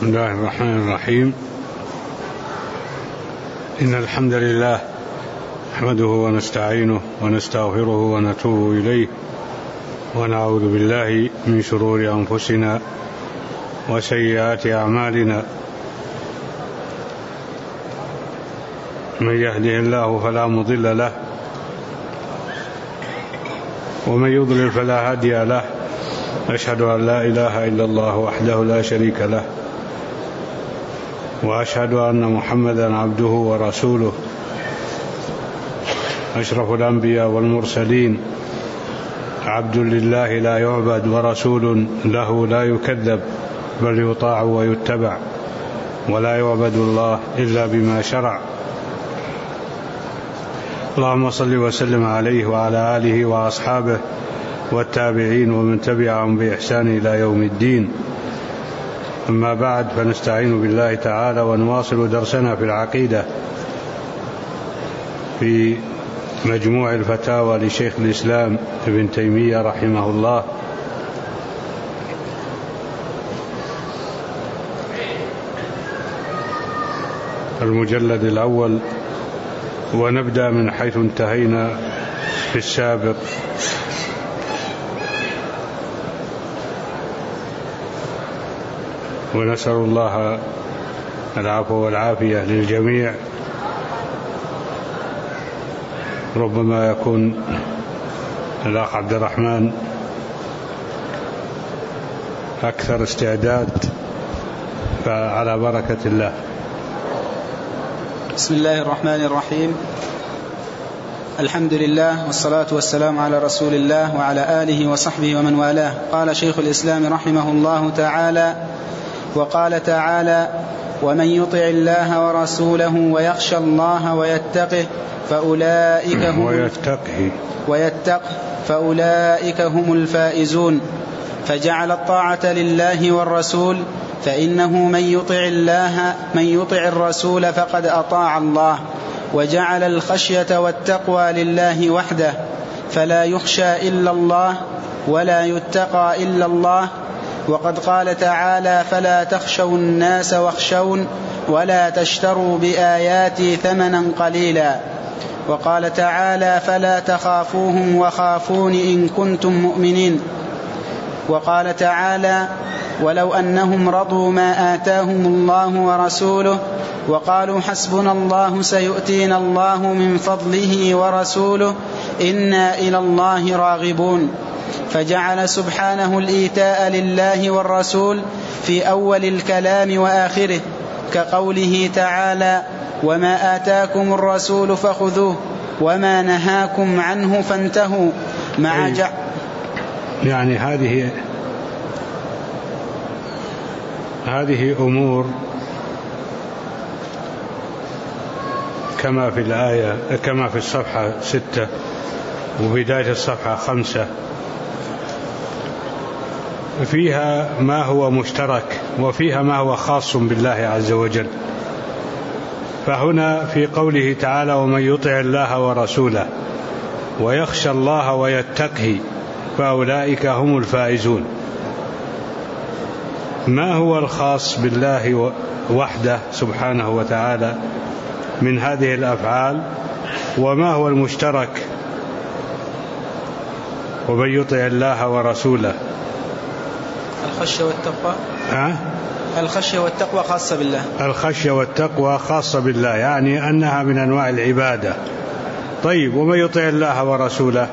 بسم الله الرحمن الرحيم. إن الحمد لله نحمده ونستعينه ونستغفره ونتوب إليه ونعوذ بالله من شرور أنفسنا وسيئات أعمالنا. من يهده الله فلا مضل له ومن يضلل فلا هادي له. أشهد أن لا إله إلا الله وحده لا شريك له وأشهد أن محمدا عبده ورسوله أشرف الأنبياء والمرسلين، عبد لله لا يعبد ورسول له لا يكذب، بل يطاع ويتبع، ولا يعبد الله إلا بما شرع. اللهم صل وسلم عليه وعلى آله وأصحابه والتابعين ومن تبعهم بإحسان إلى يوم الدين. أما بعد، فنستعين بالله تعالى ونواصل درسنا في العقيدة في مجموع الفتاوى لشيخ الإسلام ابن تيمية رحمه الله. المجلد الأول، ونبدأ من حيث انتهينا في السابق. ونسأل الله العفو والعافية للجميع. ربما يكون الأخ عبد الرحمن أكثر استعداد، فعلى بركة الله. بسم الله الرحمن الرحيم. الحمد لله والصلاة والسلام على رسول الله وعلى آله وصحبه ومن والاه. قال شيخ الإسلام رحمه الله تعالى: وقال تعالى: ومن يطع الله ورسوله ويخشى الله فأولئك هم الفائزون. فجعل الطاعة لله والرسول، فإنه من يطع الرسول فقد أطاع الله. وجعل الخشية والتقوى لله وحده، فلا يخشى إلا الله ولا يتقى إلا الله. وقد قال تعالى: فلا تخشوا الناس واخشون ولا تشتروا بآياتي ثمنا قليلا. وقال تعالى: فلا تخافوهم وخافون إن كنتم مؤمنين. وقال تعالى: ولو أنهم رضوا ما آتاهم الله ورسوله وقالوا حسبنا الله سيؤتينا الله من فضله ورسوله إنا إلى الله راغبون. فجعل سبحانه الإيتاء لله والرسول في أول الكلام وآخره، كقوله تعالى: وما آتاكم الرسول فخذوه وما نهاكم عنه فانتهوا. يعني هذه أمور كما في الآية، كما في الصفحة 6 وبداية الصفحة 5، فيها ما هو مشترك وفيها ما هو خاص بالله عز وجل. فهنا في قوله تعالى: ومن يطع الله ورسوله ويخشى الله ويتقه فأولئك هم الفائزون. ما هو الخاص بالله وحده سبحانه وتعالى من هذه الأفعال، وما هو المشترك؟ ومن يطع الله ورسوله. الخشية والتقوى. الخشية والتقوى خاصة بالله. الخشية والتقوى خاصة بالله، يعني أنها من أنواع العبادة. طيب، ومن يطع الله ورسوله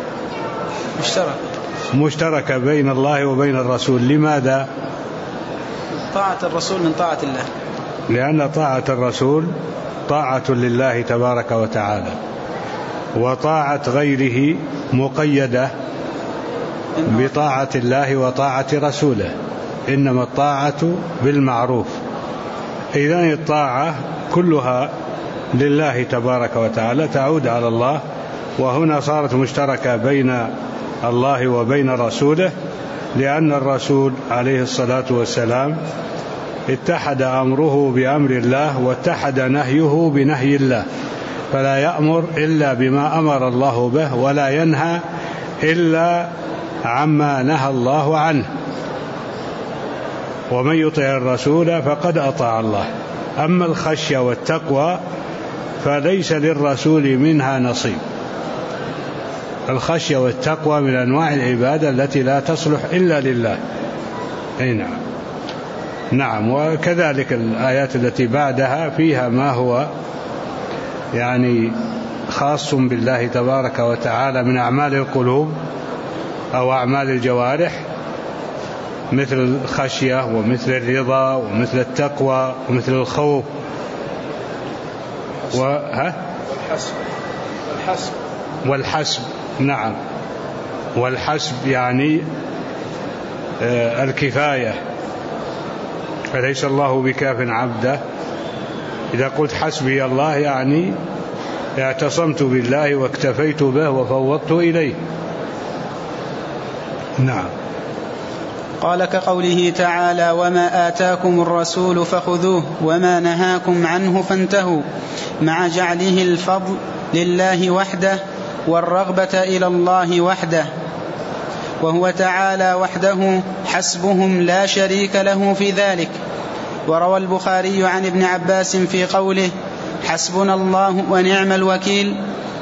مشترك بين الله وبين الرسول. لماذا؟ طاعة الرسول من طاعة الله، لأن طاعة الرسول طاعة لله تبارك وتعالى، وطاعة غيره مقيدة بطاعة الله وطاعة رسوله، إنما الطاعة بالمعروف. إذن الطاعة كلها لله تبارك وتعالى، تعود على الله. وهنا صارت مشتركة بين الله وبين رسوله، لأن الرسول عليه الصلاة والسلام اتحد أمره بأمر الله واتحد نهيه بنهي الله، فلا يأمر إلا بما أمر الله به، ولا ينهى إلا عما نهى الله عنه. ومن يطع الرسول فقد أطاع الله. أما الخشية والتقوى فليس للرسول منها نصيب. الخشية والتقوى من أنواع العبادة التي لا تصلح إلا لله. نعم. نعم. وكذلك الآيات التي بعدها فيها ما هو يعني خاص بالله تبارك وتعالى من أعمال القلوب أو أعمال الجوارح، مثل الخشية ومثل الرضا ومثل التقوى ومثل الخوف والحسب. نعم. والحسب يعني الكفاية، فليس الله بكاف عبده. إذا قلت حسبي الله يعني اعتصمت بالله واكتفيت به وفوضت إليه. نعم. قال كقوله تعالى: وما آتاكم الرسول فخذوه وما نهاكم عنه فانتهوا، مع جعله الفضل لله وحده والرغبة إلى الله وحده، وهو تعالى وحده حسبهم لا شريك له في ذلك. وروى البخاري عن ابن عباس في قوله: حسبنا الله ونعم الوكيل،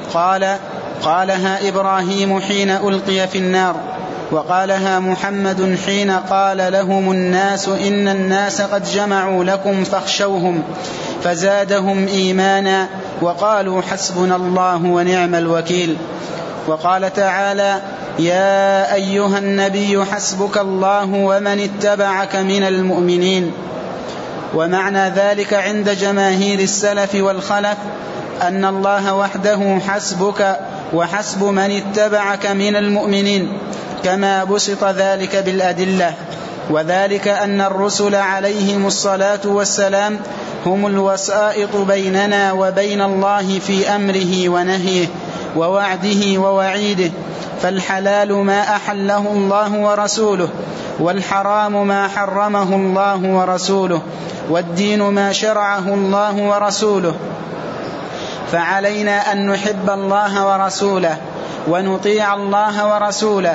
قالها إبراهيم حين ألقي في النار، وقالها محمد حين قال لهم الناس إن الناس قد جمعوا لكم فاخشوهم، فزادهم إيمانا وقالوا حسبنا الله ونعم الوكيل. وقال تعالى: يا أيها النبي حسبك الله ومن اتبعك من المؤمنين. ومعنى ذلك عند جماهير السلف والخلف أن الله وحده حسبك وحسب من اتبعك من المؤمنين، كما بسط ذلك بالأدلة. وذلك أن الرسل عليهم الصلاة والسلام هم الوسائط بيننا وبين الله في أمره ونهيه ووعده ووعيده، فالحلال ما أحله الله ورسوله، والحرام ما حرمه الله ورسوله، والدين ما شرعه الله ورسوله. فعلينا أن نحب الله ورسوله ونطيع الله ورسوله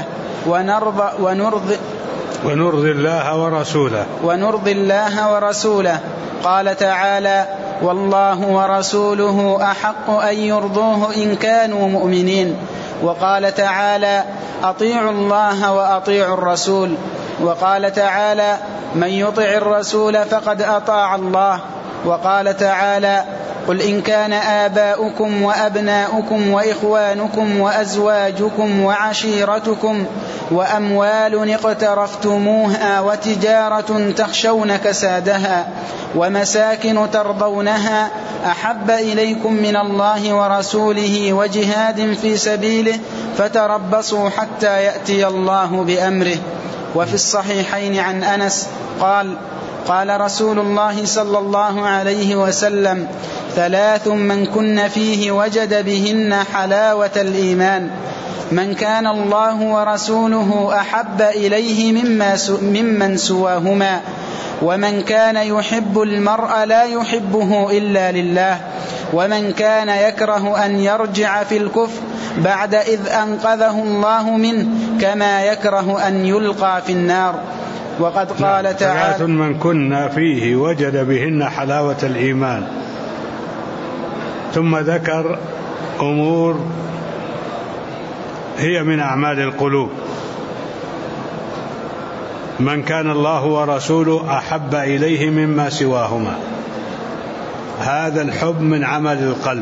ونرضي الله ورسوله. قال تعالى: والله ورسوله أحق أن يرضوه إن كانوا مؤمنين. وقال تعالى: أطيعوا الله وأطيعوا الرسول. وقال تعالى: من يطع الرسول فقد أطاع الله. وقال تعالى: قل إن كان آباؤكم وأبناؤكم وإخوانكم وأزواجكم وعشيرتكم وأموال اقترفتموها وتجارة تخشون كسادها ومساكن ترضونها أحب إليكم من الله ورسوله وجهاد في سبيله فتربصوا حتى يأتي الله بأمره. وفي الصحيحين عن أنس قال رسول الله صلى الله عليه وسلم: 3 من كن فيه وجد بهن حلاوة الإيمان: من كان الله ورسوله أحب إليه ممن سواهما، ومن كان يحب المرء لا يحبه إلا لله، ومن كان يكره أن يرجع في الكفر بعد إذ أنقذه الله منه كما يكره أن يلقى في النار. وقد قال تعالى: 3 من كنا فيه وجد بهن حلاوة الإيمان. ثم ذكر أمور هي من أعمال القلوب: من كان الله ورسوله أحب إليه مما سواهما، هذا الحب من عمل القلب.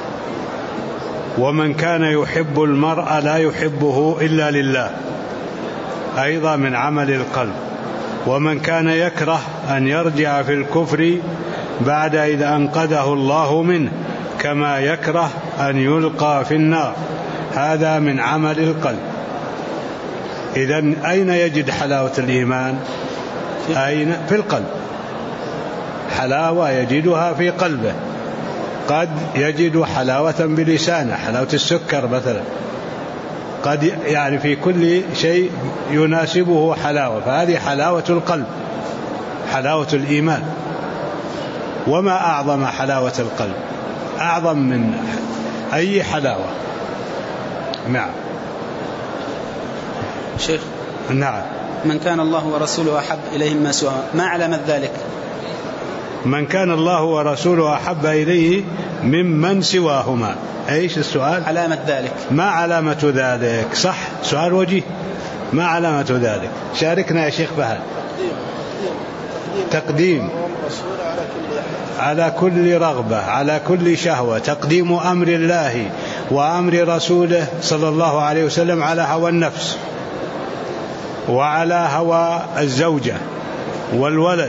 ومن كان يحب المرء لا يحبه إلا لله، أيضا من عمل القلب. ومن كان يكره أن يرجع في الكفر بعد إذا أنقذه الله منه كما يكره أن يلقى في النار، هذا من عمل القلب. إذن أين يجد حلاوة الإيمان؟ أين؟ في القلب. حلاوة يجدها في قلبه. قد يجد حلاوة بلسانه، حلاوة السكر مثلا، قد يعني في كل شيء يناسبه حلاوة، فهذه حلاوة القلب، حلاوة الإيمان. وما أعظم حلاوة القلب، أعظم من أي حلاوة. نعم. شيخ، نعم. من كان الله ورسوله أحب إليه مما سواهما، ما علامة ذلك؟ من كان الله ورسوله أحب إليه ممن سواهما، إيش السؤال؟ علامة ذلك، ما علامة ذلك؟ صح، سؤال وجيه. ما علامة ذلك؟ شاركنا يا شيخ فهد. تقديم على كل رغبة، على كل شهوة، تقديم أمر الله وأمر رسوله صلى الله عليه وسلم على هوى النفس وعلى هوى الزوجة والولد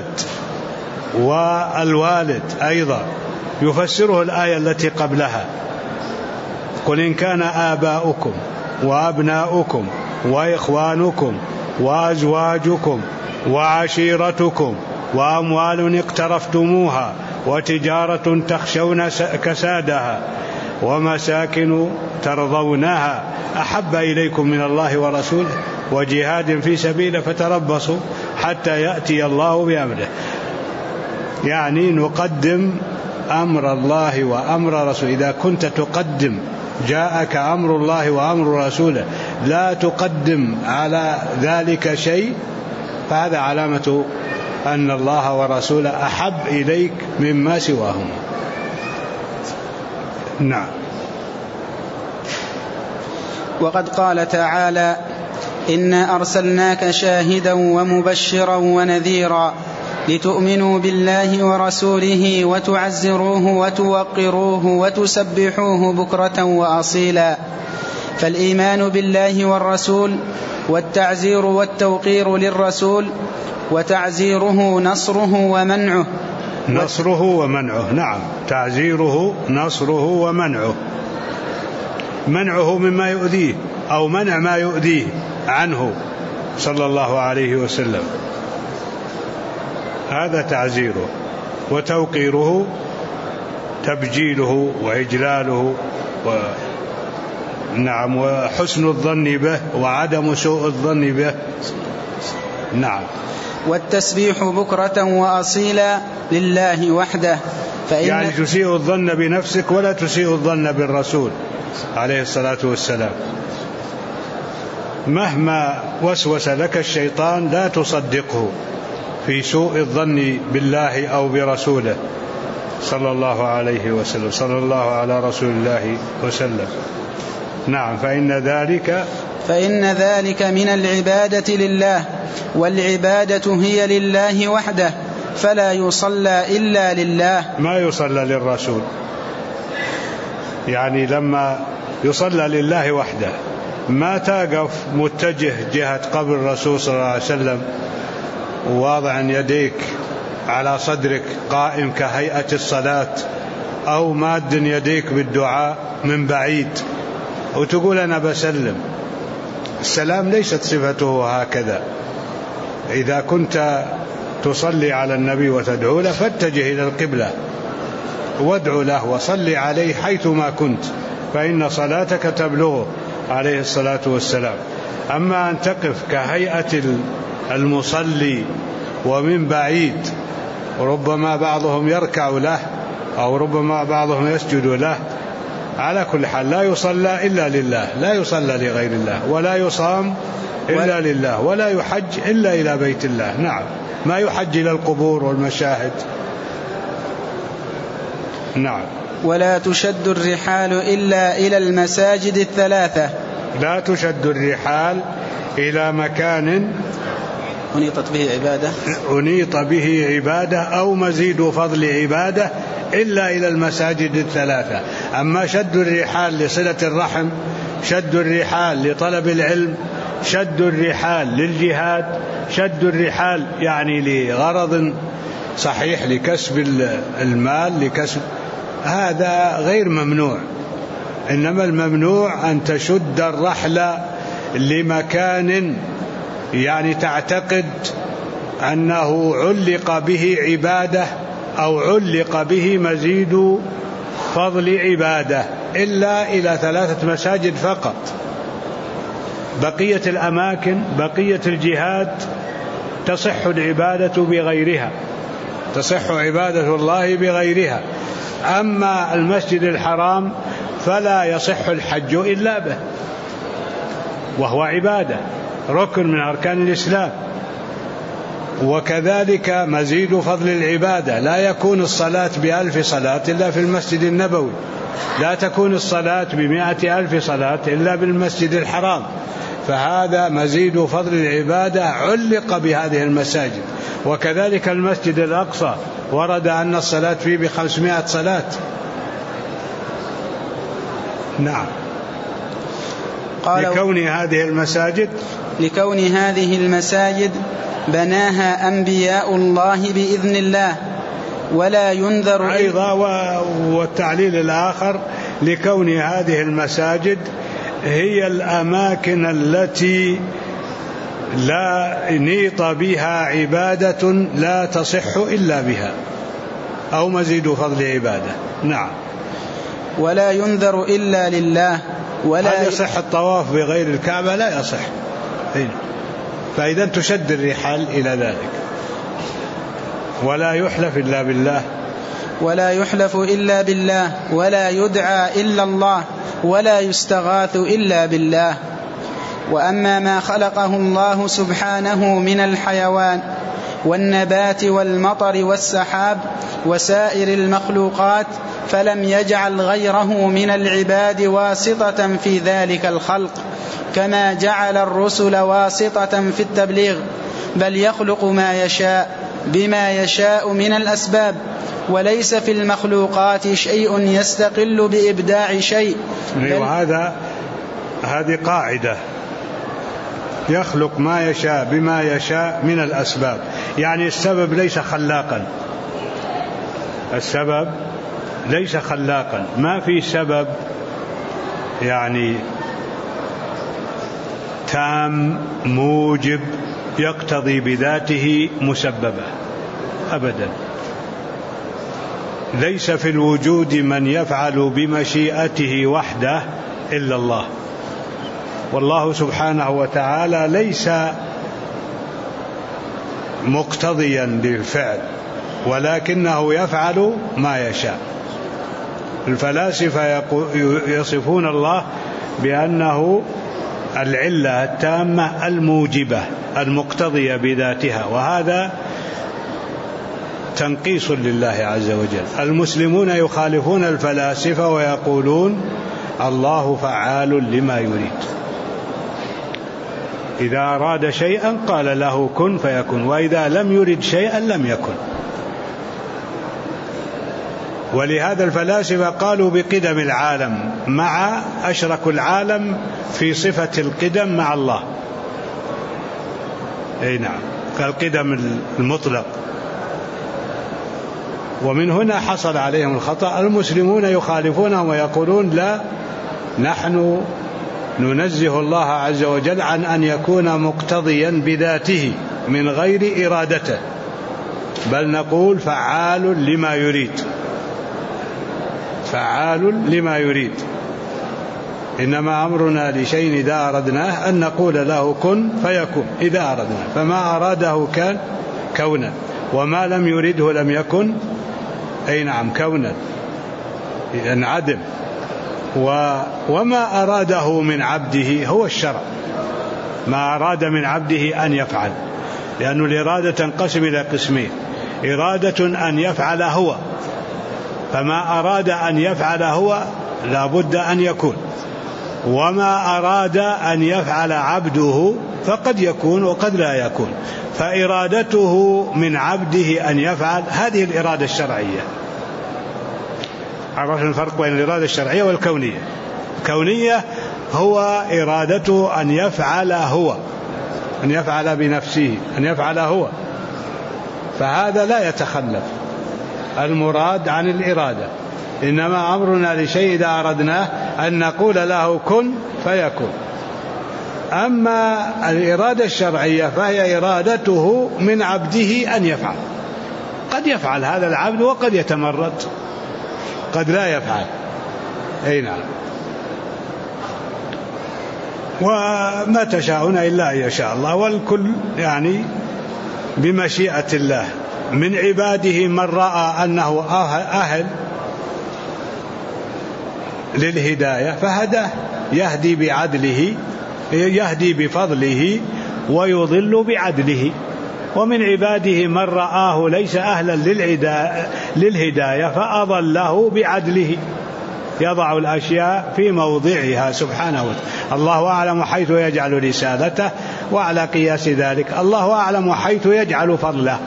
والوالد أيضا. يفسره الآية التي قبلها: قل إن كان آباؤكم وأبناؤكم وإخوانكم وأزواجكم وعشيرتكم وأموال اقترفتموها وتجارة تخشون كسادها ومساكن ترضونها أحب إليكم من الله ورسوله وجهاد في سبيله فتربصوا حتى يأتي الله بأمره. يعني نقدم أمر الله وأمر رسوله. إذا كنت تقدم، جاءك أمر الله وأمر رسوله، لا تقدم على ذلك شيء، فهذا علامة أن الله ورسوله أحب إليك مما سواهما. نعم. وقد قال تعالى: إنا أرسلناك شاهدا ومبشرا ونذيرا لتؤمنوا بالله ورسوله وتعزروه وتوقروه وتسبحوه بكرة وأصيلا. فالإيمان بالله والرسول والتعزير والتوقير للرسول، وتعزيره نصره ومنعه. نصره ومنعه، نعم، تعزيره نصره ومنعه. منعه مما يؤذيه أو منع ما يؤذيه عنه صلى الله عليه وسلم، هذا تعزيره. وتوقيره تبجيله وإجلاله نعم، وحسن الظن به وعدم سوء الظن به. نعم. والتسبيح بكرة وأصيلا لله وحده، يعني تسيء الظن بنفسك ولا تسيء الظن بالرسول عليه الصلاة والسلام. مهما وسوس لك الشيطان لا تصدقه في سوء الظن بالله أو برسوله صلى الله عليه وسلم. صلى الله على رسول الله وسلم. نعم. فإن ذلك من العبادة لله، والعبادة هي لله وحده، فلا يصلى إلا لله. ما يصلى للرسول، يعني لما يصلى لله وحده ما تقف متجه جهة قبر الرسول صلى الله عليه وسلم واضعا يديك على صدرك قائم كهيئة الصلاة، أو ماد يديك بالدعاء من بعيد وتقول أنا بسلم. السلام ليست صفته هكذا. إذا كنت تصلي على النبي وتدعو له فاتجه إلى القبلة وادعو له وصلي عليه حيثما كنت، فإن صلاتك تبلغه عليه الصلاة والسلام. أما أن تقف كهيئة المصلي ومن بعيد، ربما بعضهم يركع له أو ربما بعضهم يسجد له، على كل حال لا يصلى إلا لله، لا يصلى لغير الله، ولا يصام إلا لله، ولا يحج إلا إلى بيت الله. نعم. ما يحج إلى القبور والمشاهد. نعم. ولا تشد الرحال إلا إلى المساجد الثلاثة. لا تشد الرحال إلى مكان أنيط به عبادة أو مزيد فضل عبادة إلا إلى المساجد الثلاثة. أما شد الرحال لصلة الرحم، شد الرحال لطلب العلم، شد الرحال للجهاد، شد الرحال يعني لغرض صحيح لكسب المال، لكسب، هذا غير ممنوع. إنما الممنوع أن تشد الرحل لمكان يعني تعتقد أنه علق به عبادة أو علق به مزيد فضل عبادة، إلا إلى 3 مساجد فقط. بقية الأماكن، بقية الجهاد تصح العبادة بغيرها، تصح عبادة الله بغيرها. أما المسجد الحرام فلا يصح الحج إلا به، وهو عبادة، ركن من أركان الإسلام. وكذلك مزيد فضل العبادة، لا يكون الصلاة ب1000 صلاة إلا في المسجد النبوي، لا تكون الصلاة ب100,000 صلاة إلا بالمسجد الحرام، فهذا مزيد فضل العبادة علق بهذه المساجد. وكذلك المسجد الأقصى ورد أن الصلاة فيه ب500 صلاة. نعم. لكون هذه المساجد بناها أنبياء الله بإذن الله ولا ينذر أيضا. والتعليل الآخر لكون هذه المساجد هي الأماكن التي لا نيط بها عبادة لا تصح إلا بها، أو مزيد فضل عبادة. نعم. ولا ينذر إلا لله ولا يصح الطواف بغير الكعبة، لا يصح. فإذا تشد الرحال إلى ذلك. ولا يحلف إلا بالله، ولا يحلف إلا بالله، ولا يدعى إلا الله، ولا يستغاث إلا بالله. وأما ما خلقه الله سبحانه من الحيوان والنبات والمطر والسحاب وسائر المخلوقات فلم يجعل غيره من العباد واسطة في ذلك الخلق، كما جعل الرسل واسطة في التبليغ، بل يخلق ما يشاء بما يشاء من الأسباب، وليس في المخلوقات شيء يستقل بإبداع شيء. هذه قاعدة، يخلق ما يشاء بما يشاء من الأسباب، يعني السبب ليس خلاقا، السبب ليس خلاقا، ما في سبب يعني تام موجب يقتضي بذاته مسببة أبدا. ليس في الوجود من يفعل بمشيئته وحده إلا الله، والله سبحانه وتعالى ليس مقتضيا للفعل، ولكنه يفعل ما يشاء. الفلاسفة يصفون الله بأنه العلة التامة الموجبة المقتضية بذاتها، وهذا تنقيص لله عز وجل. المسلمون يخالفون الفلاسفة ويقولون الله فعال لما يريد، إذا أراد شيئا قال له كن فيكون، وإذا لم يرد شيئا لم يكن. ولهذا الفلاسفة قالوا بقدم العالم، مع أشركوا العالم في صفة القدم مع الله. أي نعم، كالقدم المطلق. ومن هنا حصل عليهم الخطأ. المسلمون يخالفونهم ويقولون لا، نحن ننزه الله عز وجل عن أن يكون مقتضيا بذاته من غير إرادته، بل نقول فعال لما يريد، فعال لما يريد. إنما أمرنا لشيء إذا أردناه أن نقول له كن فيكون، إذا أردنا، فما أراده كان كونا، وما لم يرده لم يكن. أي نعم، كونا، إذن عدم. وما أراده من عبده هو الشرع، ما أراد من عبده أن يفعل، لأن الإرادة تنقسم إلى قسمين: إرادة أن يفعل هو، فما أراد أن يفعل هو لا بد أن يكون، وما أراد أن يفعل عبده فقد يكون وقد لا يكون. فإرادته من عبده أن يفعل هذه الإرادة الشرعية. عرفنا الفرق بين الإرادة الشرعية والكونية. الكونية هو إرادته أن يفعل هو، أن يفعل بنفسه، أن يفعل هو، فهذا لا يتخلف المراد عن الإرادة. إنما أمرنا لشيء إذا أردناه أن نقول له كن فيكون. أما الإرادة الشرعية فهي إرادته من عبده أن يفعل، قد يفعل هذا العبد وقد يتمرد، قد لا يفعل. أي نعم. وما تشاءون إلا أن يشاء الله، والكل يعني بمشيئة الله. من عباده من رأى أنه أهل للهداية فهداه، يهدي بعدله، يهدي بفضله ويضل بعدله. ومن عباده من رآه ليس أهلا للهداية فأضله بعدله، يضع الأشياء في موضعها سبحانه وتعالى. الله أعلم حيث يجعل رسالته، وعلى قياس ذلك الله أعلم حيث يجعل فضله،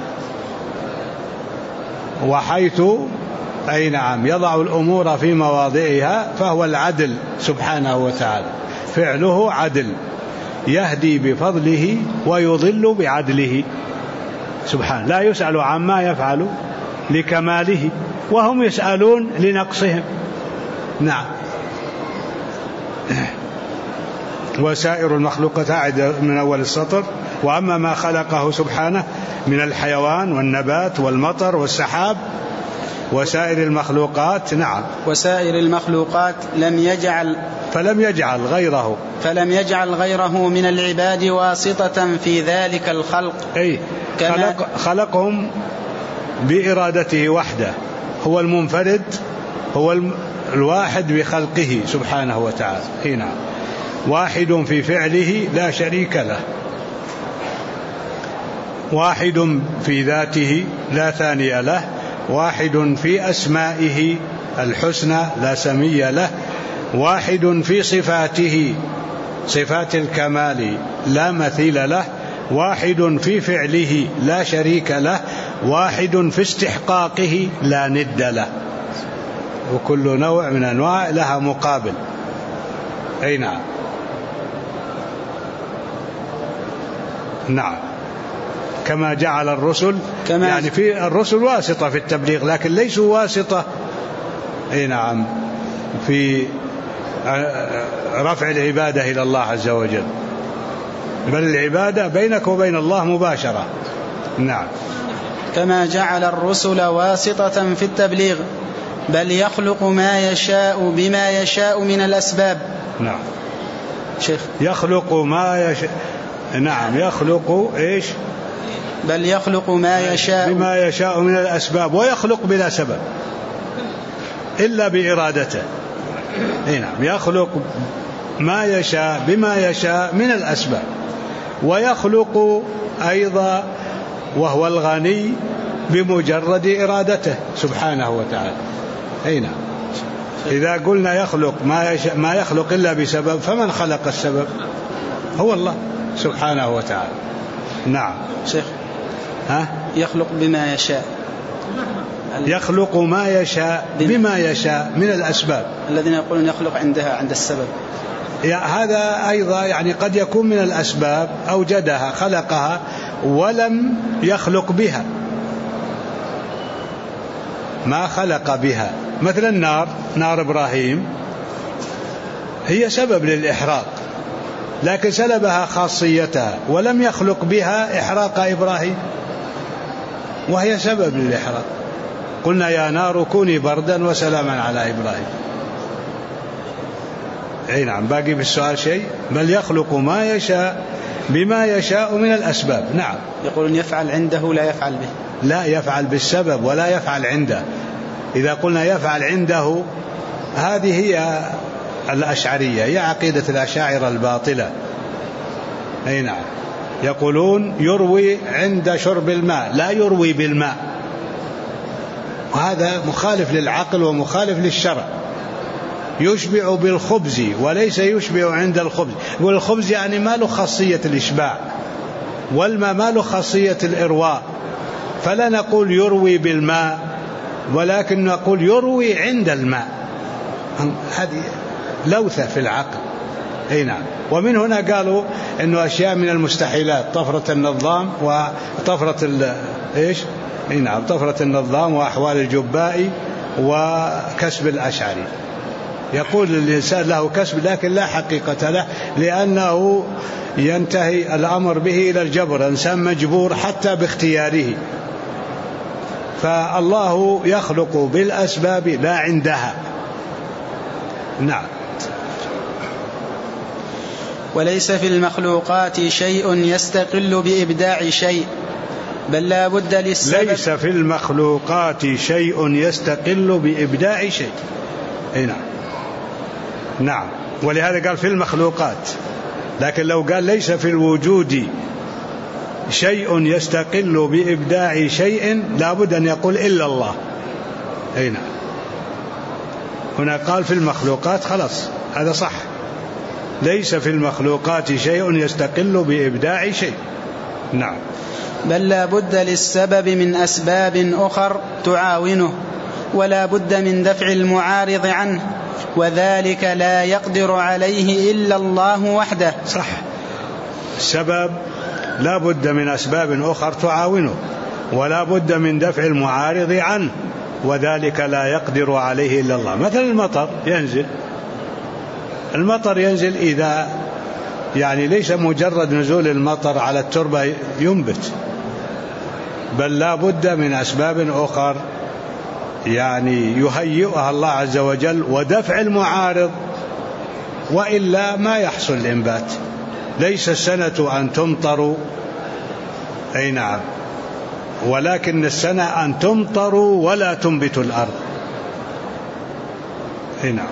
وحيث أي نعم يضع الأمور في مواضعها، فهو العدل سبحانه وتعالى، فعله عدل، يهدي بفضله ويضل بعدله سبحانه، لا يسأل عما يفعل لكماله وهم يسألون لنقصهم. نعم. وسائر المخلوقات عاد من أول السطر. وأما ما خلقه سبحانه من الحيوان والنبات والمطر والسحاب وسائر المخلوقات. نعم. وسائر المخلوقات فلم يجعل غيره من العباد واسطة في ذلك الخلق. أي خلقهم بإرادته وحده، هو المنفرد، هو الواحد بخلقه سبحانه وتعالى. هنا واحد في فعله لا شريك له، واحد في ذاته لا ثاني له، واحد في أسمائه الحسنى لا سمي له، واحد في صفاته صفات الكمال لا مثيل له، واحد في فعله لا شريك له، واحد في استحقاقه لا ند له، وكل نوع من أنواع لها مقابل. أي نعم. نعم. كما جعل الرسل، يعني في الرسل واسطة في التبليغ، لكن ليسوا واسطة أي نعم في رفع العبادة إلى الله عز وجل، بل العبادة بينك وبين الله مباشرة. نعم. كما جعل الرسل واسطة في التبليغ، بل يخلق ما يشاء بما يشاء من الأسباب. نعم. شيخ يخلق ما يشاء. نعم. يخلق إيش؟ بل يخلق ما يشاء بما يشاء من الأسباب، ويخلق بلا سبب إلا بإرادته. نعم. يخلق ما يشاء بما يشاء من الأسباب، ويخلق أيضا وهو الغني بمجرد إرادته سبحانه وتعالى. نعم. إذا قلنا يخلق ما يخلق إلا بسبب، فمن خلق السبب؟ هو الله سبحانه وتعالى. نعم. شيخ يخلق بما يشاء، يخلق ما يشاء بما يشاء من الأسباب. الذين يقولون يخلق عند السبب، هذا أيضا يعني قد يكون من الأسباب، أوجدها خلقها ولم يخلق بها، ما خلق بها. مثل النار، نار إبراهيم هي سبب للإحراق، لكن سلبها خاصيتها ولم يخلق بها إحراق إبراهيم، وهي سبب للإحراق. قلنا يا نار كوني بردا وسلاما على إبراهيم. أي نعم. باقي في السؤال شيء؟ بل يخلق ما يشاء بما يشاء من الأسباب. نعم. يقولون يفعل عنده لا يفعل به. لا، يفعل بالسبب ولا يفعل عنده. إذا قلنا يفعل عنده، هذه هي الأشعرية، هي عقيدة الأشاعرة الباطلة. أي نعم. يقولون يروي عند شرب الماء، لا يروي بالماء، وهذا مخالف للعقل ومخالف للشرع. يشبع بالخبز وليس يشبع عند الخبز. والخبز يعني ما له خاصية الإشباع، والماء ما له خاصية الإرواء، فلا نقول يروي بالماء، ولكن نقول يروي عند الماء. هذه لوثة في العقل. أي نعم. ومن هنا قالوا إنه أشياء من المستحيلات، طفرة النظام وطفرة إيش؟ أي نعم، طفرة النظام وأحوال الجبائي وكسب الأشعري. يقول الإنسان له كسب لكن لا حقيقة له، لأنه ينتهي الأمر به إلى الجبر، إنسان مجبور حتى باختياره. فالله يخلق بالأسباب لا عندها. نعم. وليس في المخلوقات شيء يستقل بإبداع شيء، بل لا بد للسبب. ليس في المخلوقات شيء يستقل بإبداع شيء. أي نعم. نعم. ولهذا قال في المخلوقات، لكن لو قال ليس في الوجود شيء يستقل بإبداع شيء لا بد أن يقول إلا الله. أي نعم. هنا قال في المخلوقات، خلاص هذا صح، ليس في المخلوقات شيء يستقل بإبداع شيء. نعم. بل لا بد للسبب من أسباب أخر تعاونه، ولا بد من دفع المعارض عنه، وذلك لا يقدر عليه إلا الله وحده. صح، السبب لا بد من أسباب أخر تعاونه، ولا بد من دفع المعارض عنه، وذلك لا يقدر عليه إلا الله. مثل المطر ينزل إذا يعني ليس مجرد نزول المطر على التربة ينبت، بل لا بد من أسباب أخر يعني يهيئها الله عز وجل ودفع المعارض، وإلا ما يحصل الإنبات. ليس السنة أن تمطروا، أي نعم، ولكن السنة أن تمطروا ولا تنبتوا الأرض. أي نعم.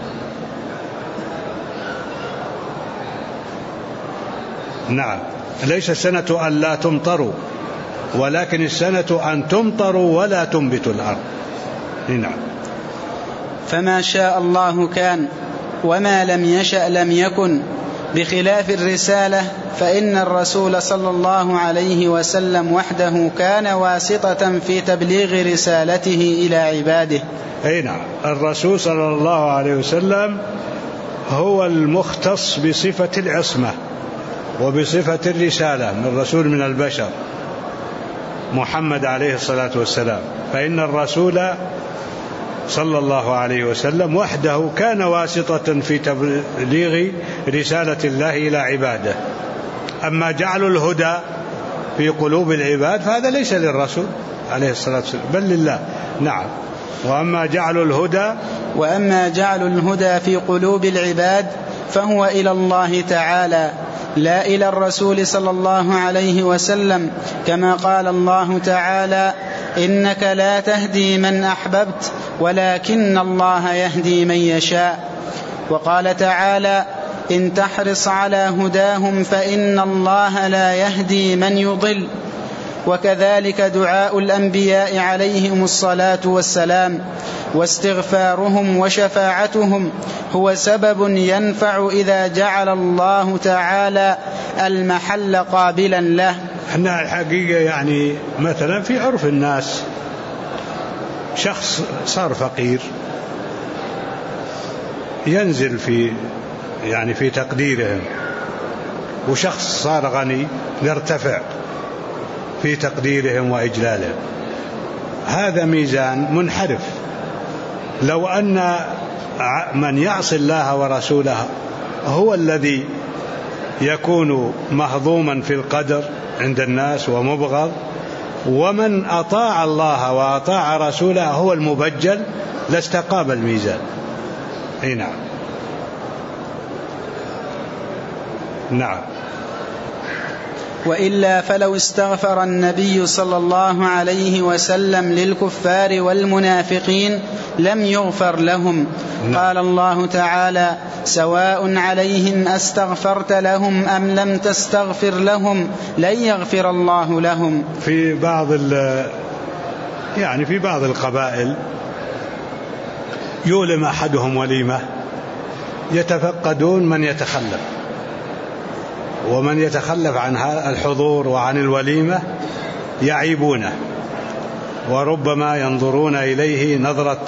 نعم، ليس السنة أن لا تمطروا، ولكن السنة أن تمطروا ولا تنبتوا الأرض. نعم. فما شاء الله كان، وما لم يشأ لم يكن، بخلاف الرسالة فإن الرسول صلى الله عليه وسلم وحده كان واسطة في تبليغ رسالته إلى عباده. أي نعم، الرسول صلى الله عليه وسلم هو المختص بصفة العصمة وبصفة الرسالة من رسول من البشر محمد عليه الصلاة والسلام. فإن الرسول صلى الله عليه وسلم وحده كان واسطة في تبليغ رسالة الله إلى عباده. أما جعل الهدى في قلوب العباد فهذا ليس للرسول عليه الصلاة والسلام بل لله. نعم. وأما جعل الهدى في قلوب العباد فهو إلى الله تعالى لا إلى الرسول صلى الله عليه وسلم، كما قال الله تعالى: إنك لا تهدي من أحببت ولكن الله يهدي من يشاء. وقال تعالى: إن تحرص على هداهم فإن الله لا يهدي من يضل. وكذلك دعاء الأنبياء عليهم الصلاة والسلام واستغفارهم وشفاعتهم هو سبب ينفع إذا جعل الله تعالى المحل قابلا له. احنا الحقيقة يعني مثلا في عرف الناس شخص صار فقير ينزل في تقديرهم، وشخص صار غني يرتفع في تقديرهم وإجلالهم. هذا ميزان منحرف. لو أن من يعصي الله ورسوله هو الذي يكون مهضوما في القدر عند الناس ومبغض، ومن أطاع الله وأطاع رسوله هو المبجل، لاستقام الميزان. أي نعم. نعم. وإلا فلو استغفر النبي صلى الله عليه وسلم للكفار والمنافقين لم يغفر لهم. قال الله تعالى: سواء عليهم أستغفرت لهم أم لم تستغفر لهم لن يغفر الله لهم. في بعض القبائل يولم أحدهم وليمة يتفقدون من يتخلف، ومن يتخلف عن الحضور وعن الوليمة يعيبونه، وربما ينظرون إليه نظرة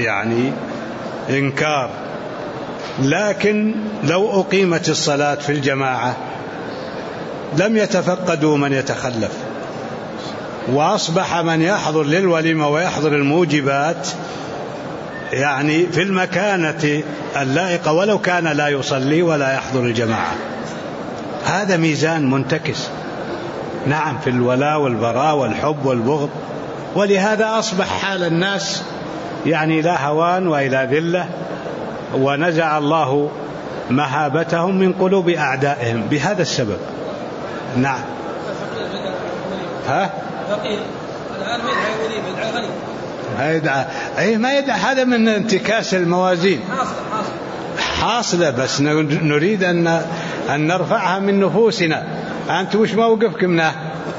إنكار. لكن لو أقيمت الصلاة في الجماعة لم يتفقدوا من يتخلف، وأصبح من يحضر للوليمة ويحضر الموجبات في المكانة اللائقة ولو كان لا يصلي ولا يحضر الجماعة. هذا ميزان منتكس. نعم، في الولاء والبراء والحب والبغض. ولهذا أصبح حال الناس لا هوان وإلى ذلة، ونزع الله مهابتهم من قلوب أعدائهم بهذا السبب. نعم. فقير الآن ما يدعى وليمة، يدعى غني. ما يدعى. هذا من انتكاس الموازين حاصلة، بس نريد أن نرفعها من نفوسنا أنت وش موقفك منه؟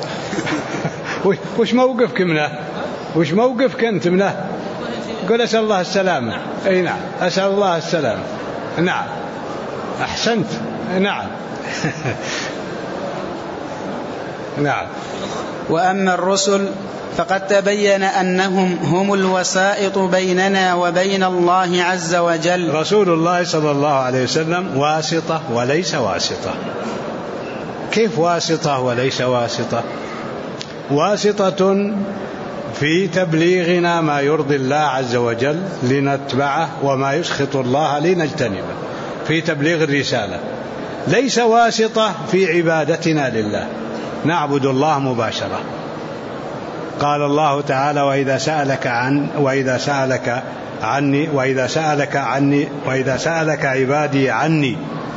وش موقفك منه؟ وش موقفك أنت منه؟ قل أسأل الله السلامة. أي نعم، أسأل الله السلامة. نعم، أحسنت. نعم. نعم. وأما الرسل فقد تبين أنهم هم الوسائط بيننا وبين الله عز وجل. رسول الله صلى الله عليه وسلم واسطة وليس واسطة. كيف واسطة وليس واسطة؟ واسطة في تبليغنا ما يرضي الله عز وجل لنتبعه وما يسخط الله لنجتنبه في تبليغ الرسالة، ليس واسطة في عبادتنا لله، نعبد الله مباشرة. قال الله تعالى: وإذا سألك عبادي عني.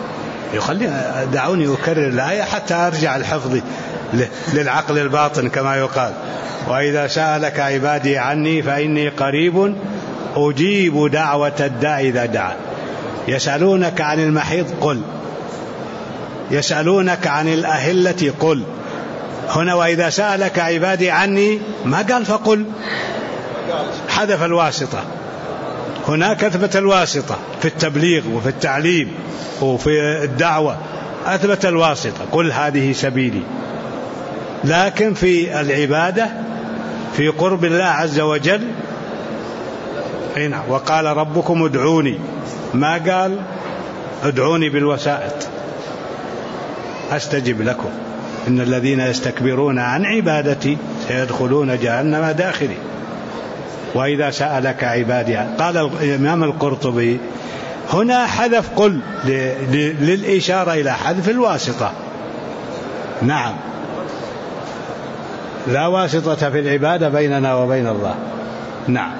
دعوني أكرر الآية حتى أرجع الحفظ للعقل الباطن كما يقال. وإذا سألك عبادي عني فإني قريب أجيب دعوة الداعي إذا دعا. يسألونك عن المحيض قل، يسألونك عن الأهلة قل. هنا وإذا سألك عبادي عني ما قال فقل، حذف الواسطة. هناك أثبت الواسطة في التبليغ وفي التعليم وفي الدعوة، أثبت الواسطة، قل هذه سبيلي. لكن في العبادة في قرب الله عز وجل هنا وقال ربكم ادعوني، ما قال ادعوني بالوسائط أستجب لكم إن الذين يستكبرون عن عبادتي سيدخلون جهنم داخرين. وإذا سألك عبادي، قال الإمام القرطبي هنا حذف قل للإشارة إلى حذف الواسطة. نعم، لا واسطة في العبادة بيننا وبين الله. نعم.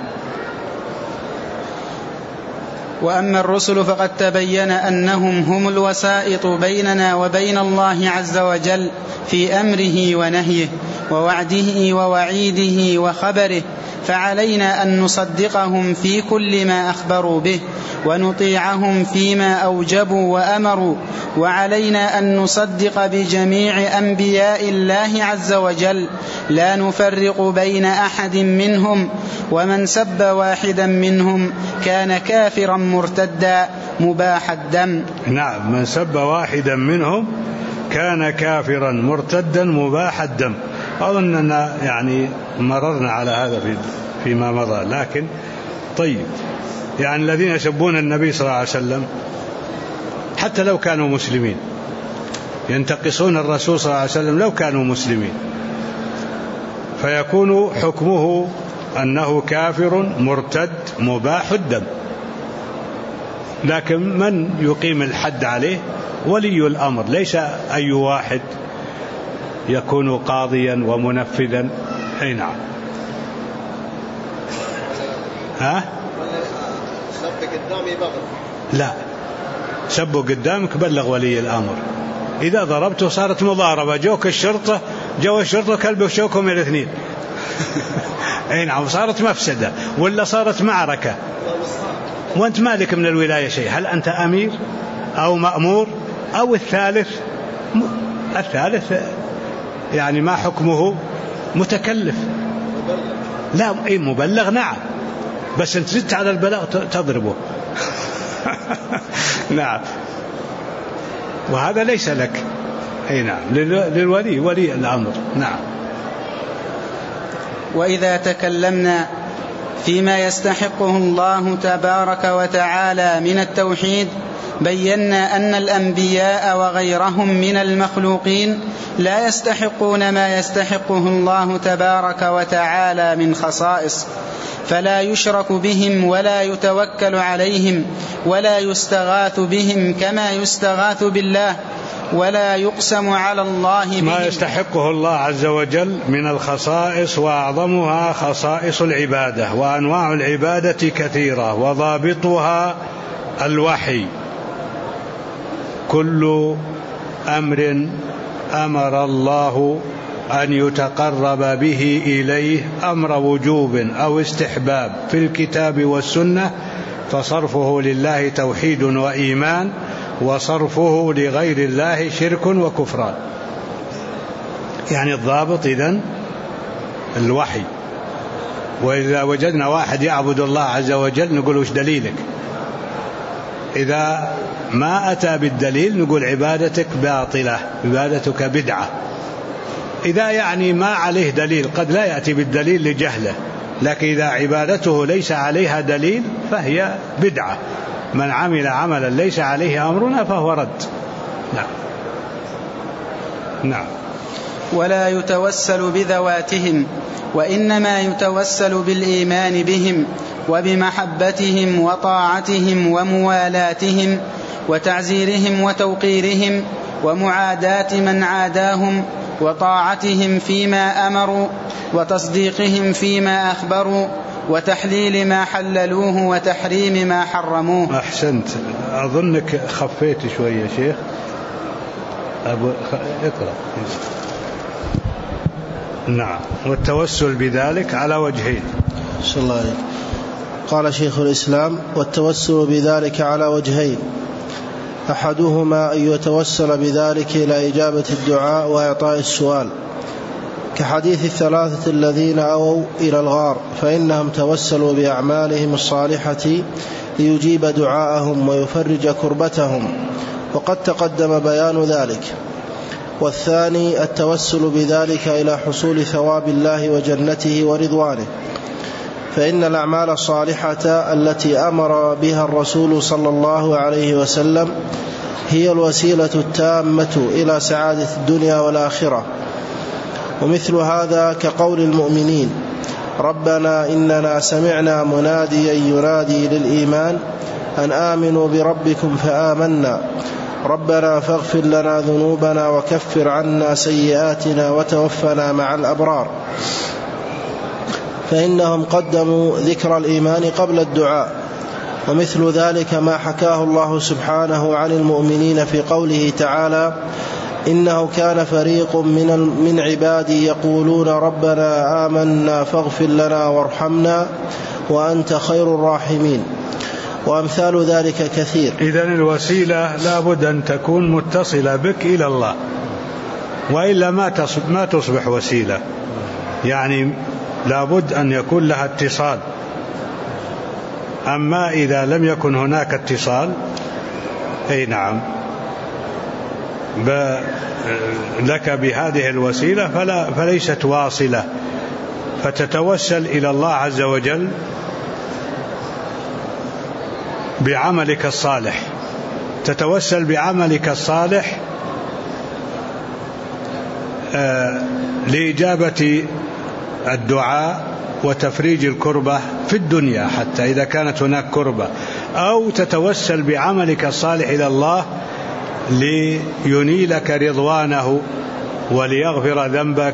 وأما الرسل فقد تبين أنهم هم الوسائط بيننا وبين الله عز وجل في أمره ونهيه ووعده ووعيده وخبره، فعلينا أن نصدقهم في كل ما أخبروا به ونطيعهم فيما أوجبوا وأمروا، وعلينا أن نصدق بجميع أنبياء الله عز وجل لا نفرق بين أحد منهم، ومن سب واحدا منهم كان كافرا مرتدا مباح الدم. نعم، من سب واحدا منهم كان كافرا مرتدا مباح الدم. أظن أننا يعني مررنا على هذا فيما مضى، لكن طيب، يعني الذين يسبون النبي صلى الله عليه وسلم حتى لو كانوا مسلمين، ينتقصون الرسول صلى الله عليه وسلم لو كانوا مسلمين، فيكون حكمه أنه كافر مرتد مباح الدم. لكن من يقيم الحد عليه ولي الأمر، ليس أي واحد يكون قاضيا ومنفذا. أي نعم. ها؟ سب قدامي بغض. لا، سبوا قدامك بلغ ولي الأمر. إذا ضربته صارت مضاربة، جو الشرطة كلب وشوكهم الاثنين. أي نعم، صارت مفسدة ولا صارت معركة، وأنت مالك من الولاية شيء. هل أنت أمير أو مأمور أو الثالث يعني ما حكمه؟ متكلف. لا، أي مبلغ نعم، بس أنت زدت على البلاغ تضربه. نعم، وهذا ليس لك. أي نعم، ولي الأمر. نعم. وإذا تكلمنا فيما يستحقه الله تبارك وتعالى من التوحيد بينا أن الأنبياء وغيرهم من المخلوقين لا يستحقون ما يستحقه الله تبارك وتعالى من خصائص، فلا يشرك بهم ولا يتوكل عليهم ولا يستغاث بهم كما يستغاث بالله، ولا يقسم على الله بهم. ما يستحقه الله عز وجل من الخصائص، وأعظمها خصائص العبادة، وأنواع العبادة كثيرة، وضابطها الوحي. كل أمر أمر الله أن يتقرب به إليه أمر وجوب أو استحباب في الكتاب والسنة، فصرفه لله توحيد وإيمان، وصرفه لغير الله شرك وكفران. يعني الضابط إذن الوحي. وإذا وجدنا واحد يعبد الله عز وجل نقول وش دليلك؟ إذا ما أتى بالدليل نقول عبادتك باطلة، عبادتك بدعة. إذا يعني ما عليه دليل، قد لا يأتي بالدليل لجهله، لكن إذا عبادته ليس عليها دليل فهي بدعة. من عمل عملا ليس عليه أمرنا فهو رد. نعم. ولا يتوسل بذواتهم، وإنما يتوسل بالإيمان بهم وبمحبتهم وطاعتهم وموالاتهم وتعزيرهم وتوقيرهم ومعاداة من عاداهم وطاعتهم فيما أمروا وتصديقهم فيما أخبروا وتحليل ما حللوه وتحريم ما حرموه. أحسنت. أظنك خفيت شوية شيخ. اقرأ. نعم. والتوسل بذلك على وجهين. صلى الله عليه. قال شيخ الإسلام: والتوسل بذلك على وجهين، أحدهما أن يتوسل بذلك إلى إجابة الدعاء وإعطاء السؤال، كحديث الثلاثة الذين أووا إلى الغار فإنهم توسلوا بأعمالهم الصالحة ليجيب دعاءهم ويفرج كربتهم، وقد تقدم بيان ذلك. والثاني التوسل بذلك إلى حصول ثواب الله وجنته ورضوانه، فإن الأعمال الصالحة التي أمر بها الرسول صلى الله عليه وسلم هي الوسيلة التامة إلى سعادة الدنيا والآخرة. ومثل هذا كقول المؤمنين: ربنا إننا سمعنا مناديا ينادي للإيمان أن آمنوا بربكم فآمنا، ربنا فاغفر لنا ذنوبنا وكفر عنا سيئاتنا وتوفنا مع الأبرار. فإنهم قدموا ذكر الإيمان قبل الدعاء. ومثل ذلك ما حكاه الله سبحانه عن المؤمنين في قوله تعالى: إنه كان فريق من عبادي يقولون ربنا آمنا فاغفر لنا وارحمنا وأنت خير الراحمين. وأمثال ذلك كثير. إذن الوسيلة لابد أن تكون متصلة بك إلى الله، وإلا ما تصبح وسيلة. يعني لابد أن يكون لها اتصال. أما إذا لم يكن هناك اتصال، أي نعم، لك بهذه الوسيلة فليست واصلة، فتتوسل إلى الله عز وجل بعملك الصالح. تتوسل بعملك الصالح لإجابة الدعاء وتفريج الكربة في الدنيا حتى إذا كانت هناك كربة، أو تتوسل بعملك الصالح إلى الله لينيلك رضوانه وليغفر ذنبك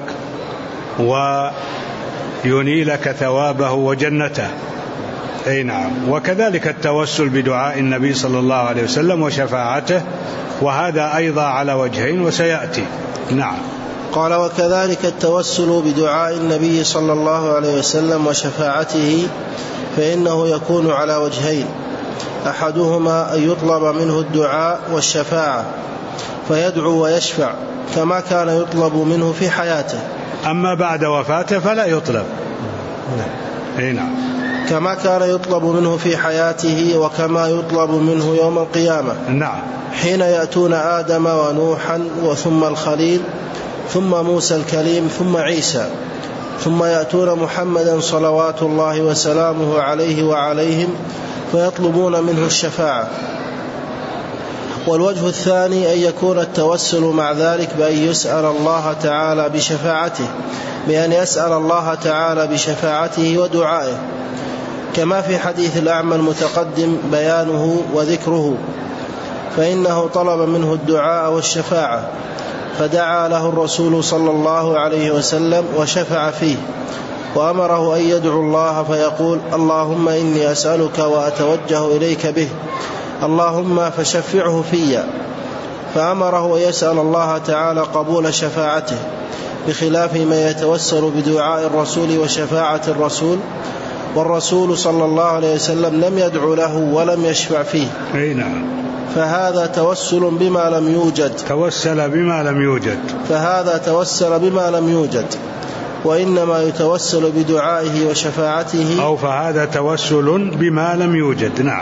وينيلك ثوابه وجنته. أي نعم. وكذلك التوسل بدعاء النبي صلى الله عليه وسلم وشفاعته، وهذا أيضا على وجهين وسيأتي. نعم. قال: وكذلك التوسل بدعاء النبي صلى الله عليه وسلم وشفاعته فإنه يكون على وجهين، أحدهما أن يطلب منه الدعاء والشفاعة فيدعو ويشفع كما كان يطلب منه في حياته، أما بعد وفاته فلا يطلب. نعم. كما كان يطلب منه في حياته وكما يطلب منه يوم القيامة. نعم. حين يأتون آدم ونوحا وثم الخليل ثم موسى الكليم ثم عيسى، ثم يأتون محمدا صلوات الله وسلامه عليه وعليهم فيطلبون منه الشفاعة. والوجه الثاني أن يكون التوسل مع ذلك بأن يسأل الله تعالى بشفاعته، بأن يسأل الله تعالى بشفاعته ودعائه، كما في حديث الأعمى المتقدم بيانه وذكره، فإنه طلب منه الدعاء والشفاعة فدعا له الرسول صلى الله عليه وسلم وشفع فيه، وأمره أن يدعو الله فيقول: اللهم إني أسألك وأتوجه إليك به، اللهم فشفعه في. فأمره أن يسأل الله تعالى قبول شفاعته، بخلاف ما يتوسل بدعاء الرسول وشفاعة الرسول والرسول صلى الله عليه وسلم لم يدع له ولم يشفع فيه. نعم. فهذا توسل بما لم يوجد. توسل بما لم يوجد. فهذا توسل بما لم يوجد، وإنما يتوسل بدعائه وشفاعته. أو فهذا توسل بما لم يوجد. نعم.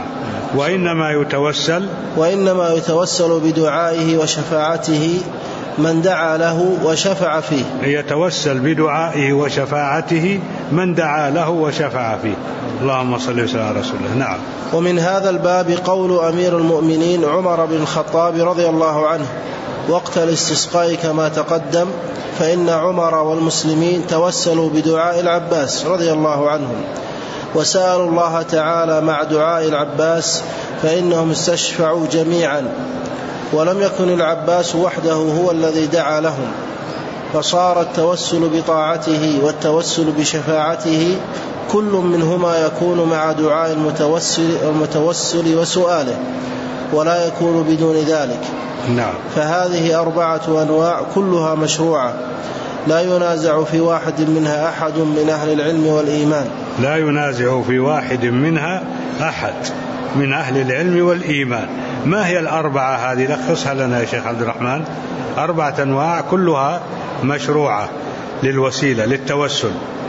وإنما يتوسل بدعائه وشفاعته من دعا له وشفع فيه. يتوسل بدعائه وشفاعته من دعا له وشفع فيه. اللهم صل وسلم على رسول الله. نعم. ومن هذا الباب قول أمير المؤمنين عمر بن الخطاب رضي الله عنه وقت الاستسقاء كما تقدم، فإن عمر والمسلمين توسلوا بدعاء العباس رضي الله عنهم وسألوا الله تعالى مع دعاء العباس، فإنهم استشفعوا جميعا، ولم يكن العباس وحده هو الذي دعا لهم، فصار التوسل بطاعته والتوسل بشفاعته كل منهما يكون مع دعاء المتوسل وسؤاله، ولا يكون بدون ذلك. نعم. فهذه 4 أنواع كلها مشروعة، لا ينازع في واحد منها أحد من أهل العلم والإيمان. لا ينازع في واحد منها أحد من أهل العلم والإيمان. ما هي 4 هذه؟ لخصها لنا يا شيخ عبد الرحمن. 4 أنواع كلها مشروعة للوسيلة للتوسل.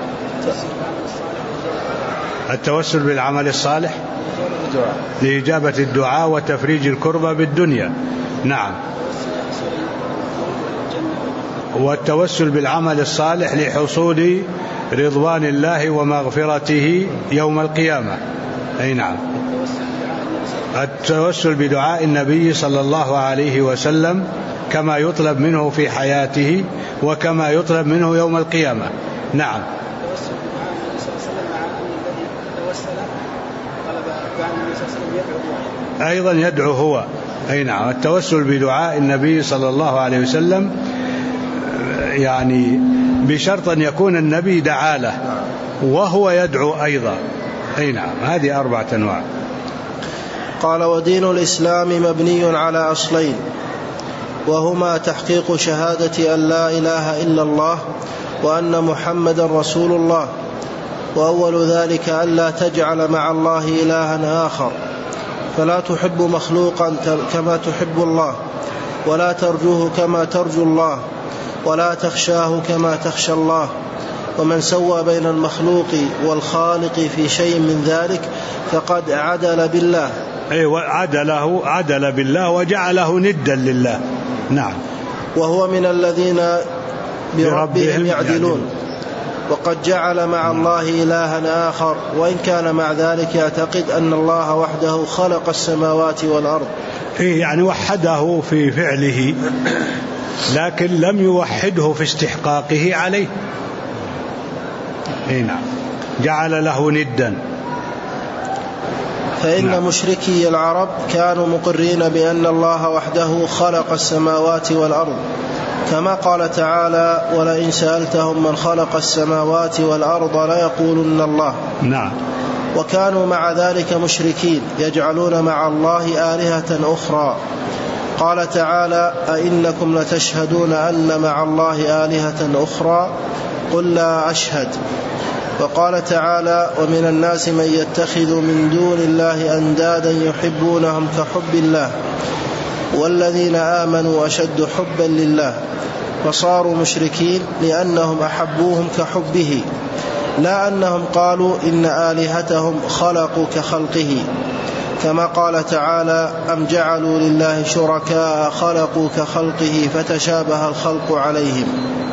التوسل بالعمل الصالح لإجابة الدعاء وتفريج الكربة بالدنيا. نعم. والتوسل بالعمل الصالح لحصول رضوان الله ومغفرته يوم القيامة. أي نعم. التوسل بدعاء النبي صلى الله عليه وسلم كما يطلب منه في حياته وكما يطلب منه يوم القيامة. نعم. أيضا يدعو هو. أي نعم. التوسل بدعاء النبي صلى الله عليه وسلم يعني بشرط أن يكون النبي دعا له وهو يدعو أيضا. أي نعم. هذه 4 أنواع. قال: ودين الإسلام مبني على أصلين، وهما تحقيق شهادة أن لا إله إلا الله وأن محمد رسول الله، وأول ذلك أن لا تجعل مع الله إلها آخر، فلا تحب مخلوقا كما تحب الله، ولا ترجوه كما ترجو الله، ولا تخشاه كما تخشى الله. ومن سوى بين المخلوق والخالق في شيء من ذلك فقد عدل بالله. عدل بالله وجعله ندا لله. نعم. وهو من الذين بربهم يعدلون، وقد جعل مع الله إلها آخر، وإن كان مع ذلك يعتقد أن الله وحده خلق السماوات والأرض. يعني وحده في فعله لكن لم يوحده في استحقاقه عليه. نعم. جعل له ندا. فإن مشركي العرب كانوا مقرين بأن الله وحده خلق السماوات والأرض، كما قال تعالى: ولئن سألتهم من خلق السماوات والأرض ليقولن الله. نعم. وكانوا مع ذلك مشركين يجعلون مع الله آلهة أخرى. قال تعالى: أئنكم لتشهدون أن مع الله آلهة أخرى؟ قل لا أشهد. وقال تعالى: ومن الناس من يتخذ من دون الله أندادا يحبونهم كحب الله، والذين آمنوا أشد حبا لله. فصاروا مشركين لأنهم أحبوهم كحبه، لا أنهم قالوا إن آلهتهم خلقوا كخلقه، كما قال تعالى: أم جعلوا لله شركاء خلقوا كخلقه فتشابه الخلق عليهم.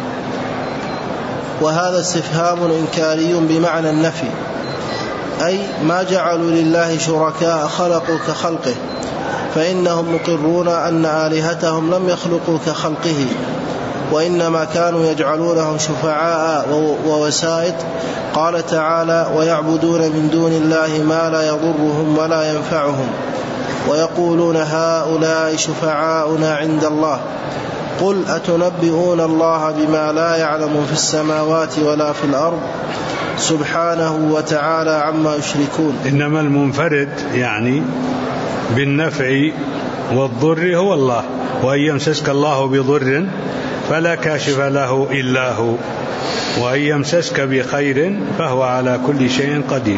وهذا استفهام إنكاري بمعنى النفي، أي ما جعلوا لله شركاء خلقوا كخلقه، فإنهم مقرون أن آلهتهم لم يخلقوا كخلقه، وإنما كانوا يجعلونهم شفعاء ووسائط. قال تعالى: ويعبدون من دون الله ما لا يضرهم ولا ينفعهم، ويقولون هؤلاء شفعاؤنا عند الله. قل أتنبئون الله بما لا يعلم في السماوات ولا في الأرض سبحانه وتعالى عما يشركون. إنما المنفرد يعني بالنفع والضر هو الله، وإن يمسسك الله بضر فلا كاشف له إلا هو. وإن يمسسك بخير فهو على كل شيء قدير.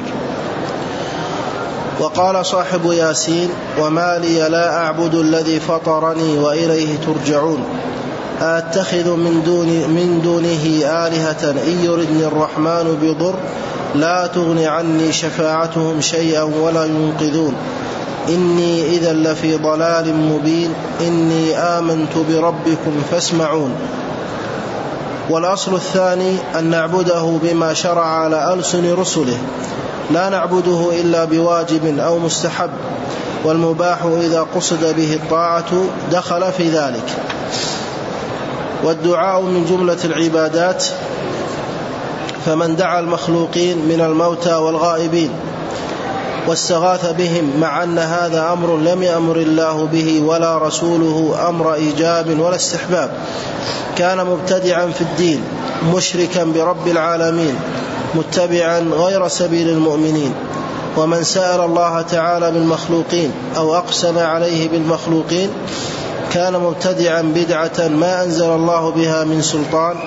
وقال صاحب ياسين: وما لي لا أعبد الذي فطرني وإليه ترجعون، أتخذ من دونه آلهة إن يردني الرحمن بضر لا تغني عني شفاعتهم شيئا ولا ينقذون، إني إذا لفي ضلال مبين، إني آمنت بربكم فاسمعون. والأصل الثاني أن نعبده بما شرع على ألسن رسله، لا نعبده إلا بواجب أو مستحب، والمباح إذا قصد به الطاعة دخل في ذلك. والدعاء من جملة العبادات، فمن دعا المخلوقين من الموتى والغائبين واستغاث بهم مع أن هذا أمر لم يأمر الله به ولا رسوله أمر إيجاب ولا استحباب، كان مبتدعا في الدين مشركا برب العالمين متبعا غير سبيل المؤمنين. ومن سأل الله تعالى بالمخلوقين أو أقسم عليه بالمخلوقين كان مبتدعا بدعة ما أنزل الله بها من سلطان،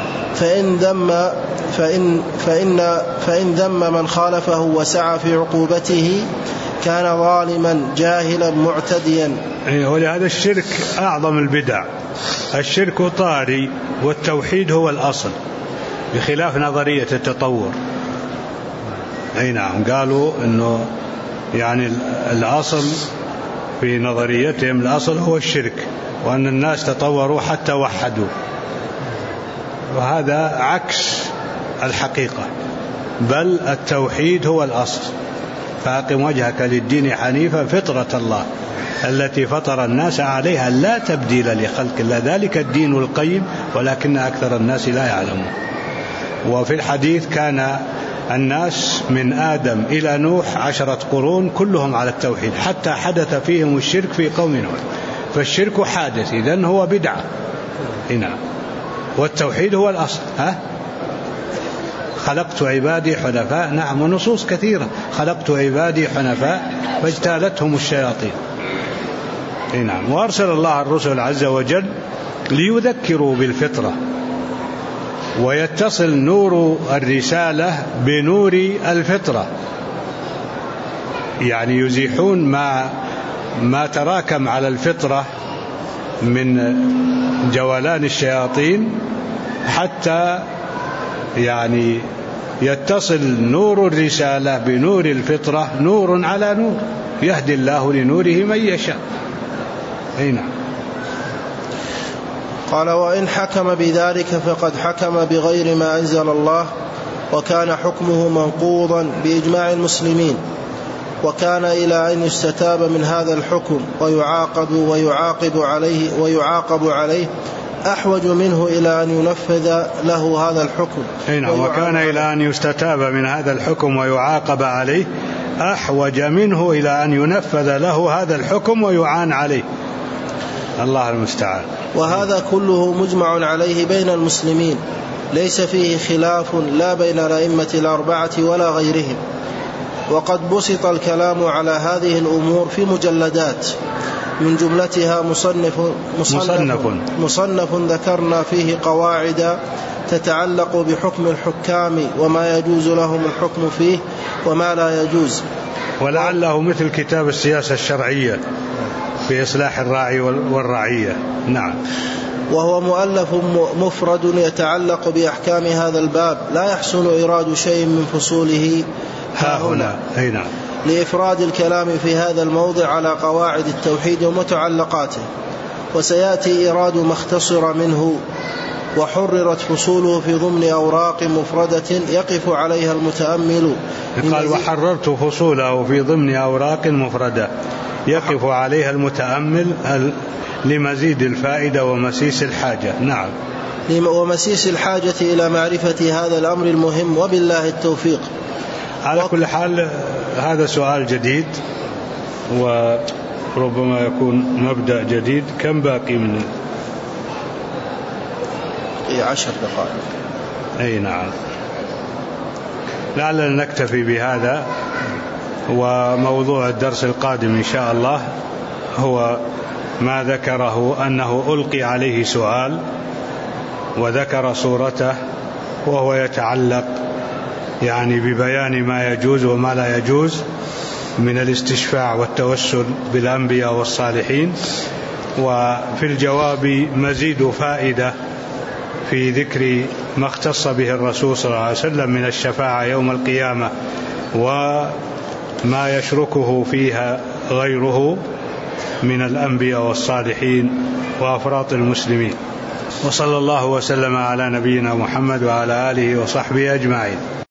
فإن ذم من خالفه وسعى في عقوبته كان ظالما جاهلا معتديا. ولهذا الشرك أعظم البدع. الشرك طاري والتوحيد هو الأصل، بخلاف نظرية التطور. نعم، قالوا أنه يعني الأصل في نظريتهم الأصل هو الشرك، وأن الناس تطوروا حتى وحدوا، وهذا عكس الحقيقة، بل التوحيد هو الأصل. فأقم وجهك للدين حنيفا فطرة الله التي فطر الناس عليها لا تبديل لخلق الله ذلك الدين القيم ولكن أكثر الناس لا يعلمون. وفي الحديث كان الناس من آدم إلى نوح 10 قرون كلهم على التوحيد حتى حدث فيهم الشرك في قوم نوح، فالشرك حادث، إذن هو بدعة هنا، والتوحيد هو الأصل. خلقت عبادي حنفاء، نعم، ونصوص كثيرة، خلقت عبادي حنفاء فاجتالتهم الشياطين. نعم، وأرسل الله الرسل عز وجل ليذكروا بالفطرة، ويتصل نور الرسالة بنور الفطرة، يعني يزيحون ما تراكم على الفطرة من جولان الشياطين، حتى يعني يتصل نور الرسالة بنور الفطرة، نور على نور، يهدي الله لنوره من يشاء. نعم. قال: وإن حكم بذلك فقد حكم بغير ما أنزل الله، وكان حكمه منقوضا بإجماع المسلمين، وكان إلى أن يستتاب من هذا الحكم ويعاقب عليه أحوج منه إلى أن ينفذ له هذا الحكم. وكان إلى أن يستتاب من هذا الحكم ويعاقب عليه أحوج منه إلى أن ينفذ له هذا الحكم ويعان عليه. الله المستعان. وهذا كله مجمع عليه بين المسلمين، ليس فيه خلاف لا بين الأئمة الأربعة ولا غيرهم. وقد بسط الكلام على هذه الأمور في مجلدات، من جملتها مصنف ذكرنا فيه قواعد تتعلق بحكم الحكام وما يجوز لهم الحكم فيه وما لا يجوز، ولعله مثل كتاب السياسة الشرعية في إصلاح الراعي والرعية. نعم. وهو مؤلف مفرد يتعلق بأحكام هذا الباب، لا يحسن إيراد شيء من فصوله هاهنا. نعم. لإفراد الكلام في هذا الموضع على قواعد التوحيد ومتعلقاته، وسيأتي إيراد ما اختصر منه وحررت فصوله في ضمن أوراق مفردة يقف عليها المتأمل. قال: وحررت فصوله في ضمن أوراق مفردة يقف عليها المتأمل لمزيد الفائدة ومسيس الحاجة. نعم. ومسيس الحاجة إلى معرفة هذا الأمر المهم، وبالله التوفيق. على كل حال هذا سؤال جديد وربما يكون مبدأ جديد. كم باقي من 10 دقائق؟ نعم. لعلنا نكتفي بهذا، وموضوع الدرس القادم إن شاء الله هو ما ذكره أنه ألقي عليه سؤال وذكر صورته وهو يتعلق يعني ببيان ما يجوز وما لا يجوز من الاستشفاع والتوسل بالأنبياء والصالحين. وفي الجواب مزيد فائدة في ذكر ما اختص به الرسول صلى الله عليه وسلم من الشفاعة يوم القيامة وما يشركه فيها غيره من الأنبياء والصالحين وأفراط المسلمين. وصلى الله وسلم على نبينا محمد وعلى آله وصحبه أجمعين.